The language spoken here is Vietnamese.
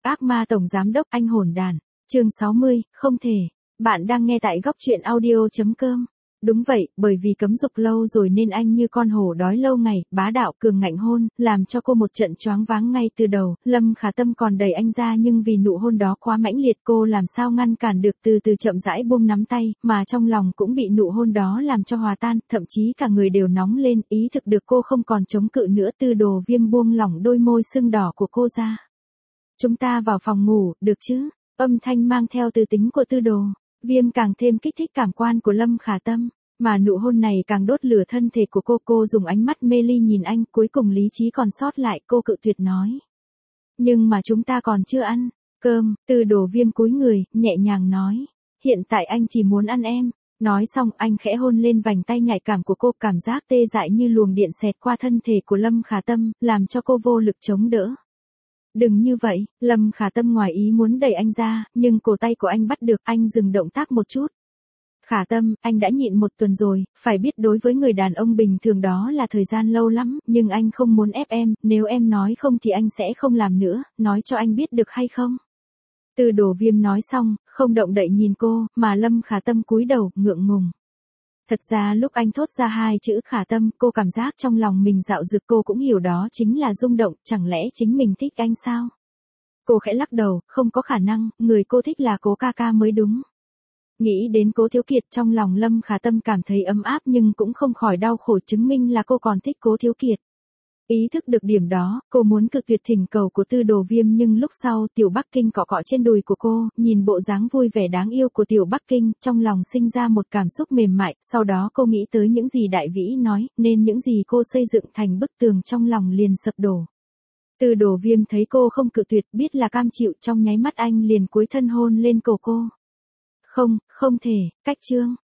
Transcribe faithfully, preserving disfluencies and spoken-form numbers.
ác ma tổng giám đốc anh hồn đàn. Chương sáu mươi, không thể. Bạn đang nghe tại góc truyện audio chấm com. Đúng vậy, bởi vì cấm dục lâu rồi nên anh như con hổ đói lâu ngày, bá đạo cường ngạnh hôn, làm cho cô một trận choáng váng ngay từ đầu. Lâm Khả Tâm còn đẩy anh ra nhưng vì nụ hôn đó quá mãnh liệt cô làm sao ngăn cản được, từ từ chậm rãi buông nắm tay, mà trong lòng cũng bị nụ hôn đó làm cho hòa tan, thậm chí cả người đều nóng lên, ý thức được cô không còn chống cự nữa. Tư Đồ Viêm buông lỏng đôi môi sưng đỏ của cô ra. Chúng ta vào phòng ngủ, được chứ? Âm thanh mang theo từ tính của Tư Đồ Viêm càng thêm kích thích cảm quan của Lâm Khả Tâm, mà nụ hôn này càng đốt lửa thân thể của cô. Cô dùng ánh mắt mê ly nhìn anh, cuối cùng lý trí còn sót lại, cô cự tuyệt nói. Nhưng mà chúng ta còn chưa ăn cơm. Tư Đồ Viêm cúi người, nhẹ nhàng nói. Hiện tại anh chỉ muốn ăn em. Nói xong anh khẽ hôn lên vành tay nhạy cảm của cô, cảm giác tê dại như luồng điện xẹt qua thân thể của Lâm Khả Tâm, làm cho cô vô lực chống đỡ. Đừng như vậy. Lâm Khả Tâm ngoài ý muốn đẩy anh ra, nhưng cổ tay của anh bắt được, anh dừng động tác một chút. Khả Tâm, anh đã nhịn một tuần rồi, phải biết đối với người đàn ông bình thường đó là thời gian lâu lắm, nhưng anh không muốn ép em, nếu em nói không thì anh sẽ không làm nữa, nói cho anh biết được hay không? Tư Đồ Viêm nói xong, không động đậy nhìn cô, mà Lâm Khả Tâm cúi đầu, ngượng ngùng. Thật ra lúc anh thốt ra hai chữ Khả Tâm, cô cảm giác trong lòng mình dạo dực, cô cũng hiểu đó chính là rung động, chẳng lẽ chính mình thích anh sao? Cô khẽ lắc đầu, không có khả năng, người cô thích là Cố ca ca mới đúng. Nghĩ đến Cố Thiếu Kiệt, trong lòng Lâm Khả Tâm cảm thấy ấm áp nhưng cũng không khỏi đau khổ, chứng minh là cô còn thích Cố Thiếu Kiệt. Ý thức được điểm đó, cô muốn cự tuyệt thỉnh cầu của Tư Đồ Viêm, nhưng lúc sau Tiểu Bắc Kinh cọ cọ trên đùi của cô, nhìn bộ dáng vui vẻ đáng yêu của Tiểu Bắc Kinh, trong lòng sinh ra một cảm xúc mềm mại, sau đó cô nghĩ tới những gì Đại Vĩ nói, nên những gì cô xây dựng thành bức tường trong lòng liền sập đổ. Tư Đồ Viêm thấy cô không cự tuyệt, biết là cam chịu, trong nháy mắt anh liền cúi thân hôn lên cổ cô. Không, không thể, cách chương.